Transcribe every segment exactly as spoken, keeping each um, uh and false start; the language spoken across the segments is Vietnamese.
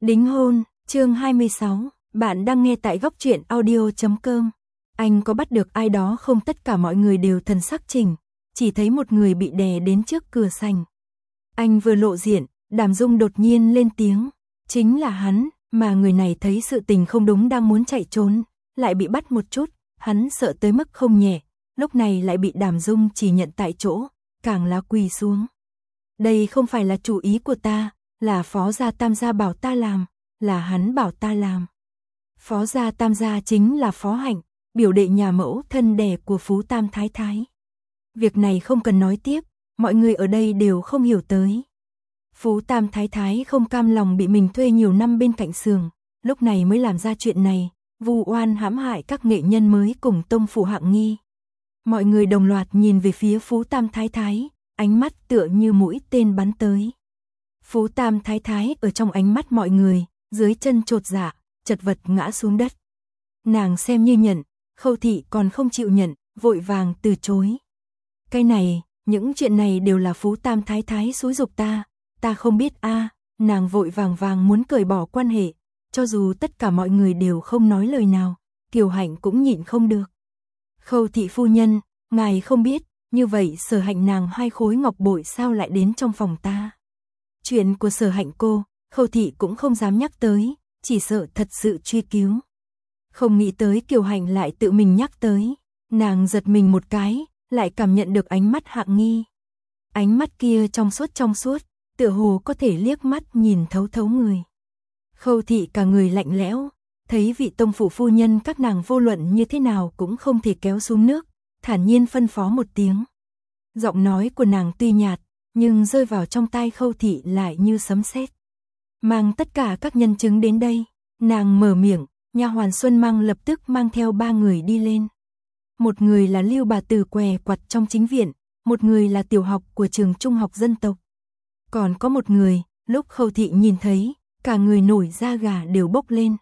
Đính hôn, chương hai mươi sáu, bạn đang nghe tại góc truyện audio chấm com. Anh có bắt được ai đó không? Tất cả mọi người đều thần sắc chỉnh, chỉ thấy một người bị đè đến trước cửa sành. Anh vừa lộ diện, Đàm Dung đột nhiên lên tiếng, chính là hắn, mà người này thấy sự tình không đúng đang muốn chạy trốn, lại bị bắt một chút, hắn sợ tới mức không nhẹ, lúc này lại bị Đàm Dung chỉ nhận tại chỗ, càng là quỳ xuống. Đây không phải là chủ ý của ta, là Phó gia Tam gia bảo ta làm, là hắn bảo ta làm. Phó gia Tam gia chính là Phó Hạnh, biểu đệ nhà mẫu thân đẻ của Phú Tam Thái Thái. Việc này không cần nói tiếp, mọi người ở đây đều không hiểu tới. Phú Tam Thái Thái không cam lòng bị mình thuê nhiều năm bên cạnh sườn, lúc này mới làm ra chuyện này, vu oan hãm hại các nghệ nhân mới cùng tông phủ hạng nghi. Mọi người đồng loạt nhìn về phía Phú Tam Thái Thái, ánh mắt tựa như mũi tên bắn tới. Phú Tam Thái Thái ở trong ánh mắt mọi người, dưới chân chột dạ, chật vật ngã xuống đất. Nàng xem như nhận, Khâu thị còn không chịu nhận, vội vàng từ chối. Cái này, những chuyện này đều là Phú Tam Thái Thái xúi giục ta, ta không biết a. À, nàng vội vàng vàng muốn cởi bỏ quan hệ, cho dù tất cả mọi người đều không nói lời nào, Kiều Hạnh cũng nhịn không được. Khâu thị phu nhân, ngài không biết, như vậy Sở Hạnh nàng hai khối ngọc bội sao lại đến trong phòng ta? Chuyện của Sở Hạnh cô, Khâu thị cũng không dám nhắc tới, chỉ sợ thật sự truy cứu. Không nghĩ tới Kiều Hạnh lại tự mình nhắc tới, nàng giật mình một cái, lại cảm nhận được ánh mắt hạng nghi. Ánh mắt kia trong suốt trong suốt, tựa hồ có thể liếc mắt nhìn thấu thấu người. Khâu thị cả người lạnh lẽo, thấy vị tông phủ phu nhân các nàng vô luận như thế nào cũng không thể kéo xuống nước, thản nhiên phân phó một tiếng. Giọng nói của nàng tuy nhạt, nhưng rơi vào trong tai Khâu thị lại như sấm sét. Mang tất cả các nhân chứng đến đây, nàng mở miệng, nha hoàn Xuân Mang lập tức mang theo ba người đi lên. Một người là Lưu bà tử què quặt trong chính viện, một người là tiểu học của trường trung học dân tộc. Còn có một người, lúc Khâu thị nhìn thấy, cả người nổi da gà đều bốc lên.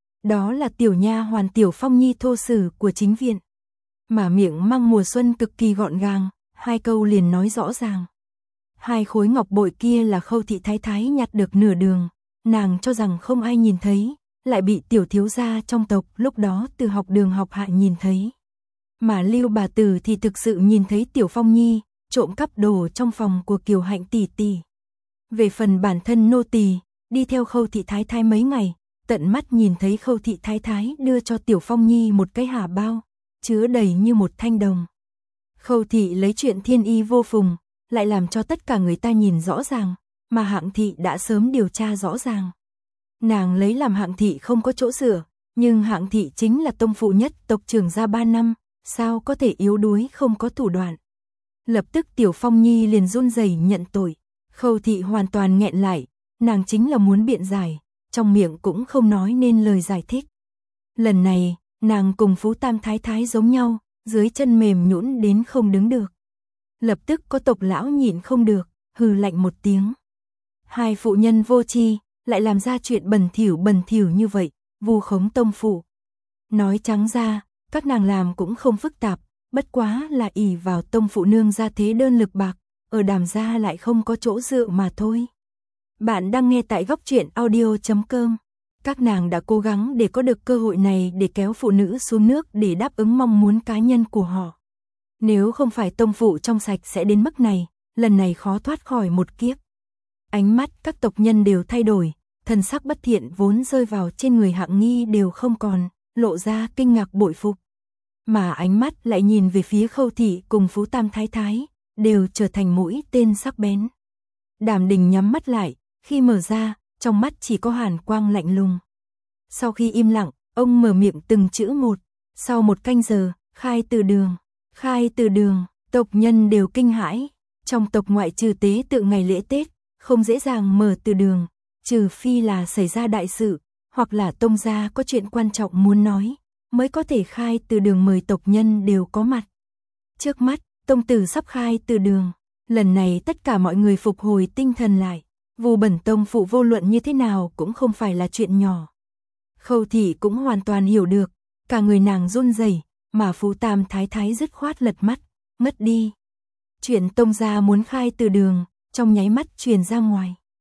Đó là tiểu nha hoàn Tiểu Phong Nhi thô sử của chính viện. Mà miệng mang mùa xuân cực kỳ gọn gàng, hai câu liền nói rõ ràng. Hai khối ngọc bội kia là Khâu thị thái thái nhặt được nửa đường, nàng cho rằng không ai nhìn thấy, lại bị tiểu thiếu gia trong tộc lúc đó từ học đường học hạ nhìn thấy. Mà Lưu bà tử thì thực sự nhìn thấy Tiểu Phong Nhi trộm cắp đồ trong phòng của Kiều Hạnh tỷ tỷ. Về phần bản thân nô tỳ, đi theo Khâu thị thái thái mấy ngày, tận mắt nhìn thấy Khâu thị thái thái đưa cho Tiểu Phong Nhi một cái hà bao, chứa đầy như một thanh đồng. Khâu thị lấy chuyện thiên y vô phùng, lại làm cho tất cả người ta nhìn rõ ràng, mà Hạng thị đã sớm điều tra rõ ràng. Nàng lấy làm Hạng thị không có chỗ dựa, nhưng Hạng thị chính là tông phụ nhất tộc trưởng gia ba năm, sao có thể yếu đuối không có thủ đoạn. Lập tức Tiểu Phong Nhi liền run rẩy nhận tội, Khâu thị hoàn toàn nghẹn lại, nàng chính là muốn biện giải, trong miệng cũng không nói nên lời giải thích. Lần này, nàng cùng Phú Tam Thái Thái giống nhau, dưới chân mềm nhũn đến không đứng được. Lập tức có tộc lão nhịn không được, hừ lạnh một tiếng. Hai phụ nhân vô tri, lại làm ra chuyện bẩn thỉu bẩn thỉu như vậy, vu khống tông phụ. Nói trắng ra, các nàng làm cũng không phức tạp, bất quá là ỷ vào tông phụ nương ra thế đơn lực bạc, ở Đàm gia lại không có chỗ dựa mà thôi. Bạn đang nghe tại góc truyện audio chấm com. Các nàng đã cố gắng để có được cơ hội này để kéo phụ nữ xuống nước để đáp ứng mong muốn cá nhân của họ. Nếu không phải tông phụ trong sạch sẽ đến mức này, lần này khó thoát khỏi một kiếp. Ánh mắt các tộc nhân đều thay đổi, thần sắc bất thiện vốn rơi vào trên người Hạng nghi đều không còn, lộ ra kinh ngạc bội phục. Mà ánh mắt lại nhìn về phía Khâu thị cùng Phú Tam Thái Thái, đều trở thành mũi tên sắc bén. Đàm Đình nhắm mắt lại, khi mở ra, trong mắt chỉ có hàn quang lạnh lùng. Sau khi im lặng, ông mở miệng từng chữ một, sau một canh giờ, khai từ đường, khai từ đường, tộc nhân đều kinh hãi. Trong tộc ngoại trừ tế tự ngày lễ Tết, không dễ dàng mở từ đường, trừ phi là xảy ra đại sự, hoặc là tông gia có chuyện quan trọng muốn nói, mới có thể khai từ đường mời tộc nhân đều có mặt. Trước mắt, tông tử sắp khai từ đường, lần này tất cả mọi người phục hồi tinh thần lại, vu bẩn tông phụ vô luận như thế nào cũng không phải là chuyện nhỏ. Khâu thị cũng hoàn toàn hiểu được, cả người nàng run rẩy, mà Phú Tam Thái Thái dứt khoát lật mắt, ngất đi. Chuyện tông gia muốn khai từ đường, trong nháy mắt truyền ra ngoài.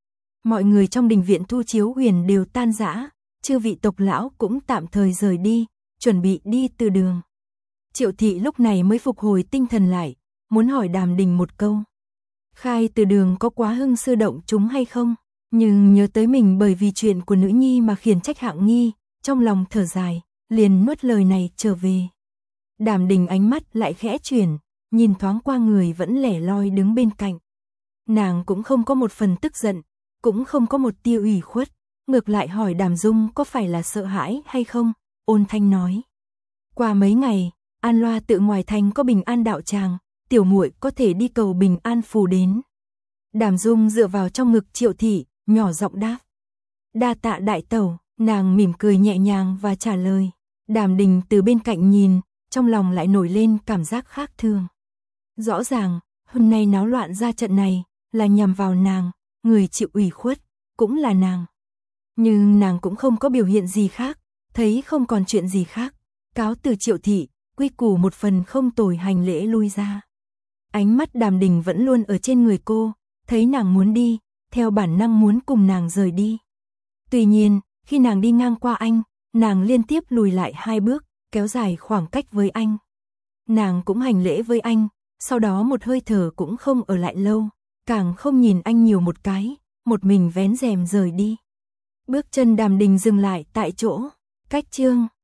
Mọi người trong đình viện Thu Chiếu Huyền đều tan rã, chư vị tộc lão cũng tạm thời rời đi, chuẩn bị đi từ đường. Triệu thị lúc này mới phục hồi tinh thần lại, muốn hỏi Đàm Đình một câu. Khai từ đường có quá hưng sư động chúng hay không? Nhưng nhớ tới mình bởi vì chuyện của nữ nhi mà khiển trách Hạng Nghi, trong lòng thở dài, liền nuốt lời này trở về. Đàm Đình ánh mắt lại khẽ chuyển, nhìn thoáng qua người vẫn lẻ loi đứng bên cạnh. Nàng cũng không có một phần tức giận, cũng không có một tia ủy khuất, ngược lại hỏi Đàm Dung có phải là sợ hãi hay không, ôn thanh nói. Qua mấy ngày, An Loa tự ngoài thành có bình an đạo tràng, tiểu muội có thể đi cầu bình an phù đến. Đàm Dung dựa vào trong ngực Triệu thị, nhỏ giọng đáp. Đa tạ đại tẩu, nàng mỉm cười nhẹ nhàng và trả lời. Đàm Đình từ bên cạnh nhìn, trong lòng lại nổi lên cảm giác khác thường. Rõ ràng, hôm nay náo loạn ra trận này, là nhằm vào nàng, người chịu ủy khuất, cũng là nàng. Nhưng nàng cũng không có biểu hiện gì khác, thấy không còn chuyện gì khác, cáo từ Triệu thị, quy củ một phần không tồi hành lễ lui ra. Ánh mắt Đàm Đình vẫn luôn ở trên người cô, thấy nàng muốn đi, theo bản năng muốn cùng nàng rời đi. Tuy nhiên, khi nàng đi ngang qua anh, nàng liên tiếp lùi lại hai bước, kéo dài khoảng cách với anh. Nàng cũng hành lễ với anh, sau đó một hơi thở cũng không ở lại lâu, càng không nhìn anh nhiều một cái, một mình vén rèm rời đi. Bước chân Đàm Đình dừng lại tại chỗ, cách chương